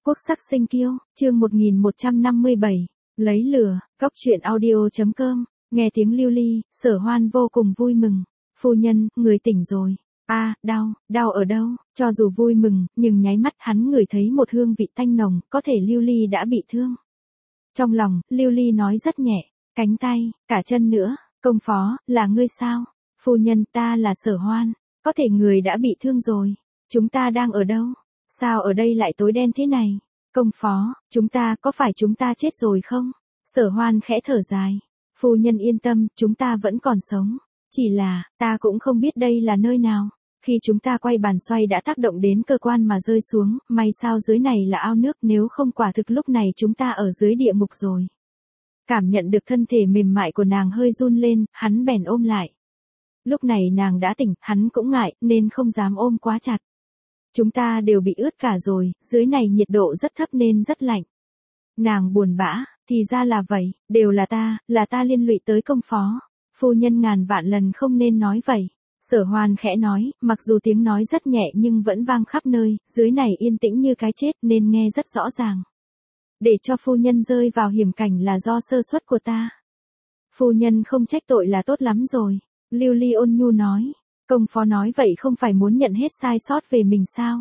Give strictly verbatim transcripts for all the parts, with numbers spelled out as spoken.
Quốc sắc sinh kiêu, chương một nghìn một trăm năm mươi bảy, lấy lửa, góc truyện audio.com, nghe tiếng lưu ly, Sở Hoan vô cùng vui mừng. Phu nhân, người tỉnh rồi. A, à, đau, đau ở đâu? Cho dù vui mừng, nhưng nháy mắt hắn ngửi thấy một hương vị tanh nồng, có thể lưu ly đã bị thương. Trong lòng, lưu ly nói rất nhẹ, cánh tay, cả chân nữa. Công phó, là ngươi sao? Phu nhân, ta là Sở Hoan, có thể người đã bị thương rồi. Chúng ta đang ở đâu? Sao ở đây lại tối đen thế này? Công phó, chúng ta, có phải chúng ta chết rồi không? Sở Hoan khẽ thở dài. Phu nhân yên tâm, chúng ta vẫn còn sống. Chỉ là, ta cũng không biết đây là nơi nào. Khi chúng ta quay bàn xoay đã tác động đến cơ quan mà rơi xuống, may sao dưới này là ao nước, nếu không quả thực lúc này chúng ta ở dưới địa ngục rồi. Cảm nhận được thân thể mềm mại của nàng hơi run lên, hắn bèn ôm lại. Lúc này nàng đã tỉnh, hắn cũng ngại, nên không dám ôm quá chặt. Chúng ta đều bị ướt cả rồi, dưới này nhiệt độ rất thấp nên rất lạnh. Nàng buồn bã, thì ra là vậy, đều là ta, là ta liên lụy tới công phó. Phu nhân ngàn vạn lần không nên nói vậy. Sở Hoan khẽ nói, mặc dù tiếng nói rất nhẹ nhưng vẫn vang khắp nơi, dưới này yên tĩnh như cái chết nên nghe rất rõ ràng. Để cho phu nhân rơi vào hiểm cảnh là do sơ suất của ta. Phu nhân không trách tội là tốt lắm rồi. Lưu Ly ôn nhu nói. Công phó nói vậy không phải muốn nhận hết sai sót về mình sao?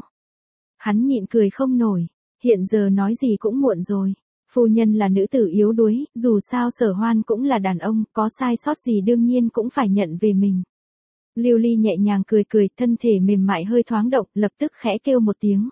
Hắn nhịn cười không nổi. Hiện giờ nói gì cũng muộn rồi. Phu nhân là nữ tử yếu đuối, dù sao Sở Hoan cũng là đàn ông, có sai sót gì đương nhiên cũng phải nhận về mình. Lưu Ly nhẹ nhàng cười cười, thân thể mềm mại hơi thoáng động, lập tức khẽ kêu một tiếng.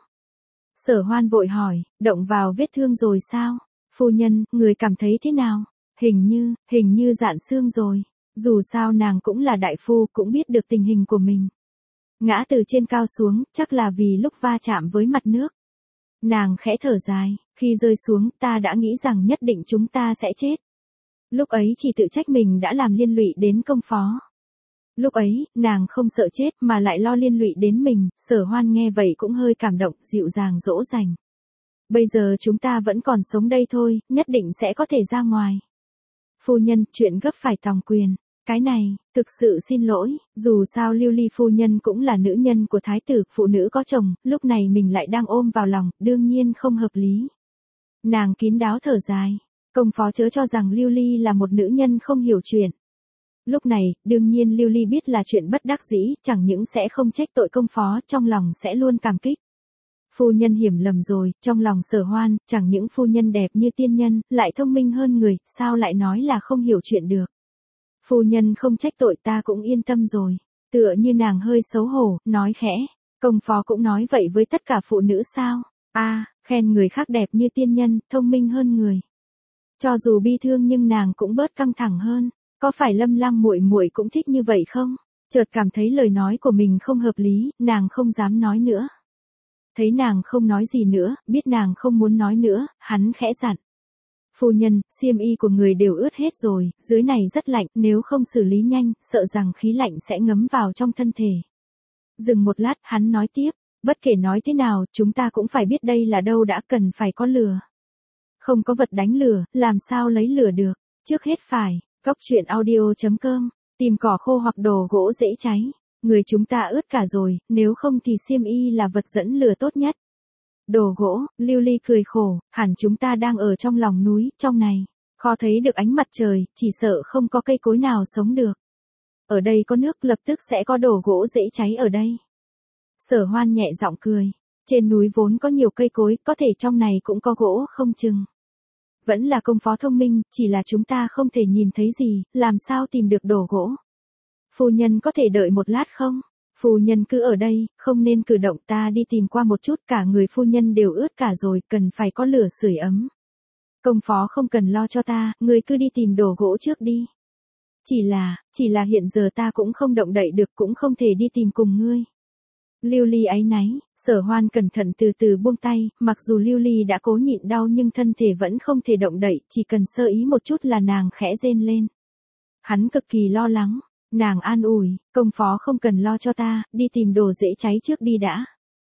Sở Hoan vội hỏi, động vào vết thương rồi sao? Phu nhân, người cảm thấy thế nào? Hình như, hình như rạn xương rồi. Dù sao nàng cũng là đại phu, cũng biết được tình hình của mình. Ngã từ trên cao xuống, chắc là vì lúc va chạm với mặt nước. Nàng khẽ thở dài, khi rơi xuống, ta đã nghĩ rằng nhất định chúng ta sẽ chết. Lúc ấy chỉ tự trách mình đã làm liên lụy đến công phó. Lúc ấy, nàng không sợ chết mà lại lo liên lụy đến mình. Sở Hoan nghe vậy cũng hơi cảm động, dịu dàng dỗ dành. Bây giờ chúng ta vẫn còn sống đây thôi, nhất định sẽ có thể ra ngoài. Phu nhân, chuyện gấp phải tòng quyền. Cái này, thực sự xin lỗi, dù sao Lưu Ly phu nhân cũng là nữ nhân của thái tử, phụ nữ có chồng, lúc này mình lại đang ôm vào lòng, đương nhiên không hợp lý. Nàng kín đáo thở dài, công phó chớ cho rằng Lưu Ly là một nữ nhân không hiểu chuyện. Lúc này, đương nhiên Lưu Ly biết là chuyện bất đắc dĩ, chẳng những sẽ không trách tội công phó, trong lòng sẽ luôn cảm kích. Phu nhân hiểu lầm rồi, trong lòng Sở Hoan, chẳng những phu nhân đẹp như tiên nhân, lại thông minh hơn người, sao lại nói là không hiểu chuyện được. Phu nhân không trách tội ta cũng yên tâm rồi. Tựa như nàng hơi xấu hổ, nói khẽ. Công phó cũng nói vậy với tất cả phụ nữ sao? A, à, khen người khác đẹp như tiên nhân, thông minh hơn người. Cho dù bi thương nhưng nàng cũng bớt căng thẳng hơn. Có phải Lâm Lang muội muội cũng thích như vậy không? Chợt cảm thấy lời nói của mình không hợp lý, nàng không dám nói nữa. Thấy nàng không nói gì nữa, biết nàng không muốn nói nữa, hắn khẽ dặn. Phu nhân, xiêm y của người đều ướt hết rồi, dưới này rất lạnh, nếu không xử lý nhanh, sợ rằng khí lạnh sẽ ngấm vào trong thân thể. Dừng một lát, hắn nói tiếp, bất kể nói thế nào, chúng ta cũng phải biết đây là đâu đã, cần phải có lửa. Không có vật đánh lửa, làm sao lấy lửa được, trước hết phải, góc truyện audio.com, tìm cỏ khô hoặc đồ gỗ dễ cháy. Người chúng ta ướt cả rồi, nếu không thì xiêm y là vật dẫn lửa tốt nhất. Đồ gỗ, Lưu Ly cười khổ, hẳn chúng ta đang ở trong lòng núi, trong này, khó thấy được ánh mặt trời, chỉ sợ không có cây cối nào sống được. Ở đây có nước, lập tức sẽ có đồ gỗ dễ cháy ở đây. Sở Hoan nhẹ giọng cười, trên núi vốn có nhiều cây cối, có thể trong này cũng có gỗ không chừng. Vẫn là công phó thông minh, chỉ là chúng ta không thể nhìn thấy gì, làm sao tìm được đồ gỗ. Phu nhân có thể đợi một lát không? Phu nhân cứ ở đây, không nên cử động, ta đi tìm qua một chút, cả người phu nhân đều ướt cả rồi, cần phải có lửa sưởi ấm. Công phó không cần lo cho ta, ngươi cứ đi tìm đồ gỗ trước đi. Chỉ là, chỉ là hiện giờ ta cũng không động đậy được, cũng không thể đi tìm cùng ngươi. Lưu Ly áy náy, Sở Hoan cẩn thận từ từ buông tay, mặc dù Lưu Ly đã cố nhịn đau nhưng thân thể vẫn không thể động đậy, chỉ cần sơ ý một chút là nàng khẽ rên lên. Hắn cực kỳ lo lắng. Nàng an ủi, công phó không cần lo cho ta, đi tìm đồ dễ cháy trước đi đã.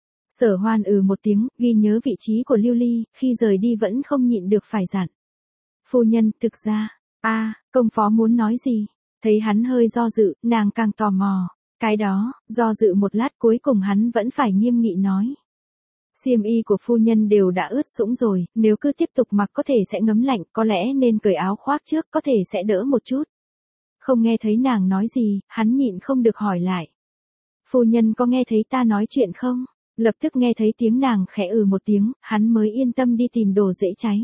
Sở Hoan ừ một tiếng, ghi nhớ vị trí của Lưu Ly, khi rời đi vẫn không nhịn được phải dặn. Phu nhân, thực ra, a, à, công phó muốn nói gì? Thấy hắn hơi do dự, nàng càng tò mò. Cái đó, do dự một lát cuối cùng hắn vẫn phải nghiêm nghị nói. Xiêm y của phu nhân đều đã ướt sũng rồi, nếu cứ tiếp tục mặc có thể sẽ ngấm lạnh, có lẽ nên cởi áo khoác trước, có thể sẽ đỡ một chút. Không nghe thấy nàng nói gì, hắn nhịn không được hỏi lại. Phu nhân có nghe thấy ta nói chuyện không? Lập tức nghe thấy tiếng nàng khẽ ừ một tiếng, hắn mới yên tâm đi tìm đồ dễ cháy.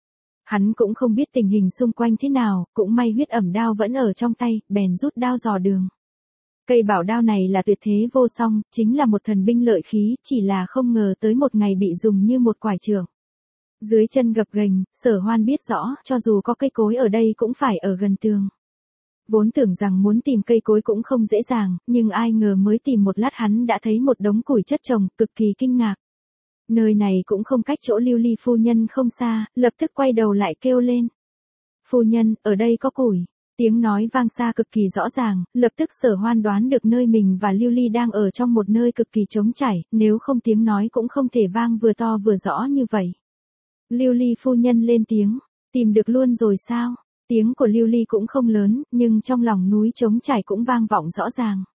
Hắn cũng không biết tình hình xung quanh thế nào, cũng may huyết ẩm đao vẫn ở trong tay, bèn rút đao dò đường. Cây bảo đao này là tuyệt thế vô song, chính là một thần binh lợi khí, chỉ là không ngờ tới một ngày bị dùng như một quải trượng. Dưới chân gập ghềnh, Sở Hoan biết rõ, cho dù có cây cối ở đây cũng phải ở gần tường. Vốn tưởng rằng muốn tìm cây cối cũng không dễ dàng, nhưng ai ngờ mới tìm một lát hắn đã thấy một đống củi chất chồng, cực kỳ kinh ngạc. Nơi này cũng không cách chỗ Lưu Ly phu nhân không xa, lập tức quay đầu lại kêu lên. Phu nhân, ở đây có củi. Tiếng nói vang xa cực kỳ rõ ràng, lập tức Sở Hoan đoán được nơi mình và Lưu Ly đang ở trong một nơi cực kỳ trống trải, nếu không tiếng nói cũng không thể vang vừa to vừa rõ như vậy. Lưu Ly phu nhân lên tiếng, tìm được luôn rồi sao? Tiếng của Lưu Ly cũng không lớn, nhưng trong lòng núi trống trải cũng vang vọng rõ ràng.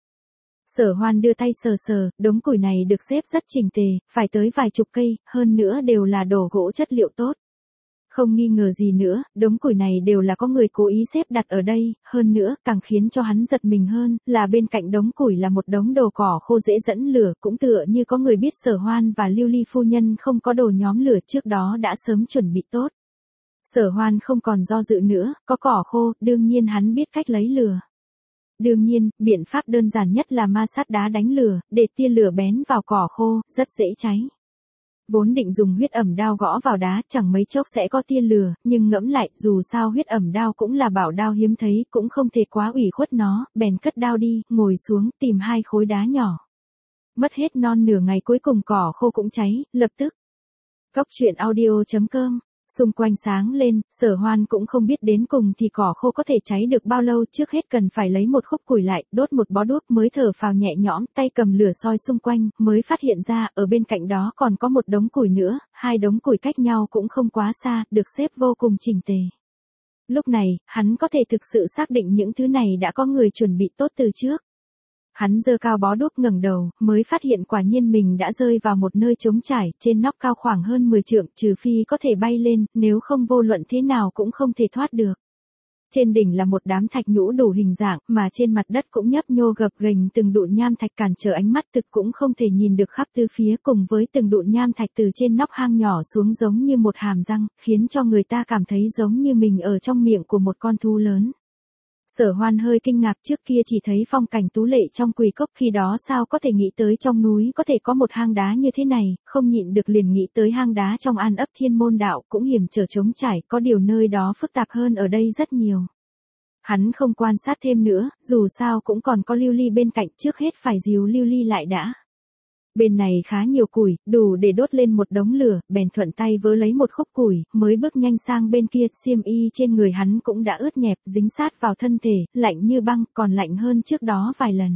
Sở Hoan đưa tay sờ sờ, đống củi này được xếp rất chỉnh tề, phải tới vài chục cây, hơn nữa đều là đồ gỗ chất liệu tốt. Không nghi ngờ gì nữa, đống củi này đều là có người cố ý xếp đặt ở đây, hơn nữa, càng khiến cho hắn giật mình hơn, là bên cạnh đống củi là một đống đồ cỏ khô dễ dẫn lửa, cũng tựa như có người biết Sở Hoan và Lưu Ly phu nhân không có đồ nhóm lửa trước đó đã sớm chuẩn bị tốt. Sở Hoan không còn do dự nữa, có cỏ khô, đương nhiên hắn biết cách lấy lửa. Đương nhiên, biện pháp đơn giản nhất là ma sát đá đánh lửa, để tia lửa bén vào cỏ khô, rất dễ cháy. Vốn định dùng huyết ẩm đao gõ vào đá, chẳng mấy chốc sẽ có tia lửa, nhưng ngẫm lại, dù sao huyết ẩm đao cũng là bảo đao hiếm thấy, cũng không thể quá ủy khuất nó, bèn cất đao đi, ngồi xuống, tìm hai khối đá nhỏ. Mất hết non nửa ngày cuối cùng cỏ khô cũng cháy, lập tức. Góc truyện audio chấm com. Xung quanh sáng lên, Sở Hoan cũng không biết đến cùng thì cỏ khô có thể cháy được bao lâu, trước hết cần phải lấy một khúc củi lại, đốt một bó đuốc mới thở phào nhẹ nhõm, tay cầm lửa soi xung quanh, mới phát hiện ra, ở bên cạnh đó còn có một đống củi nữa, hai đống củi cách nhau cũng không quá xa, được xếp vô cùng chỉnh tề. Lúc này, hắn có thể thực sự xác định những thứ này đã có người chuẩn bị tốt từ trước. Hắn giơ cao bó đuốc ngẩng đầu, mới phát hiện quả nhiên mình đã rơi vào một nơi trống trải, trên nóc cao khoảng hơn mười trượng, trừ phi có thể bay lên, nếu không vô luận thế nào cũng không thể thoát được. Trên đỉnh là một đám thạch nhũ đủ hình dạng, mà trên mặt đất cũng nhấp nhô gập ghềnh từng đụn nham thạch cản trở ánh mắt thực cũng không thể nhìn được khắp tứ phía, cùng với từng đụn nham thạch từ trên nóc hang nhỏ xuống giống như một hàm răng, khiến cho người ta cảm thấy giống như mình ở trong miệng của một con thú lớn. Sở Hoan hơi kinh ngạc, trước kia chỉ thấy phong cảnh tú lệ trong Quỳ Cốc, khi đó sao có thể nghĩ tới trong núi có thể có một hang đá như thế này, không nhịn được liền nghĩ tới hang đá trong An ấp Thiên Môn Đạo, cũng hiểm trở trống trải, có điều nơi đó phức tạp hơn ở đây rất nhiều. Hắn không quan sát thêm nữa, dù sao cũng còn có Lưu Ly bên cạnh, trước hết phải dìu Lưu Ly lại đã. Bên này khá nhiều củi, đủ để đốt lên một đống lửa, bèn thuận tay vớ lấy một khúc củi, mới bước nhanh sang bên kia, xiêm y trên người hắn cũng đã ướt nhẹp, dính sát vào thân thể, lạnh như băng, còn lạnh hơn trước đó vài lần.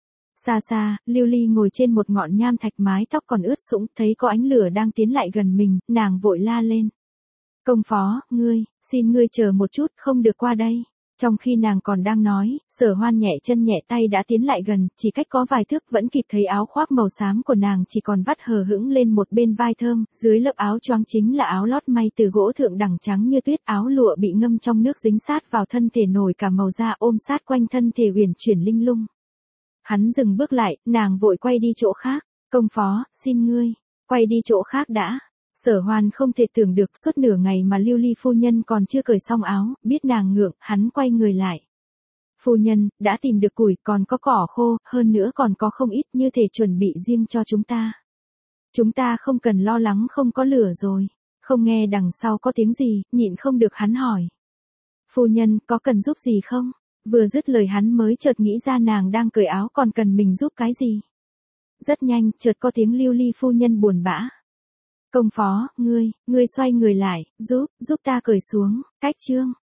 Xa xa, Lưu Ly ngồi trên một ngọn nham thạch, mái tóc còn ướt sũng, thấy có ánh lửa đang tiến lại gần mình, nàng vội la lên. Công phó, ngươi, xin ngươi chờ một chút, không được qua đây. Trong khi nàng còn đang nói, Sở Hoan nhẹ chân nhẹ tay đã tiến lại gần, chỉ cách có vài thước vẫn kịp thấy áo khoác màu xám của nàng chỉ còn vắt hờ hững lên một bên vai thơm, dưới lớp áo choàng chính là áo lót may từ gỗ thượng đẳng trắng như tuyết, áo lụa bị ngâm trong nước dính sát vào thân thể nổi cả màu da, ôm sát quanh thân thể uyển chuyển linh lung. Hắn dừng bước lại, nàng vội quay đi chỗ khác, công phó, xin ngươi, quay đi chỗ khác đã. Sở Hoan không thể tưởng được suốt nửa ngày mà Lưu Ly phu nhân còn chưa cởi xong áo, biết nàng ngượng, hắn quay người lại. Phu nhân, đã tìm được củi, còn có cỏ khô, hơn nữa còn có không ít, như thể chuẩn bị riêng cho chúng ta. Chúng ta không cần lo lắng không có lửa rồi. Không nghe đằng sau có tiếng gì, nhịn không được hắn hỏi. Phu nhân, có cần giúp gì không? Vừa dứt lời hắn mới chợt nghĩ ra nàng đang cởi áo còn cần mình giúp cái gì. Rất nhanh, chợt có tiếng Lưu Ly phu nhân buồn bã. Công phó, ngươi, ngươi xoay người lại, giúp, giúp ta cởi xuống, cách chương.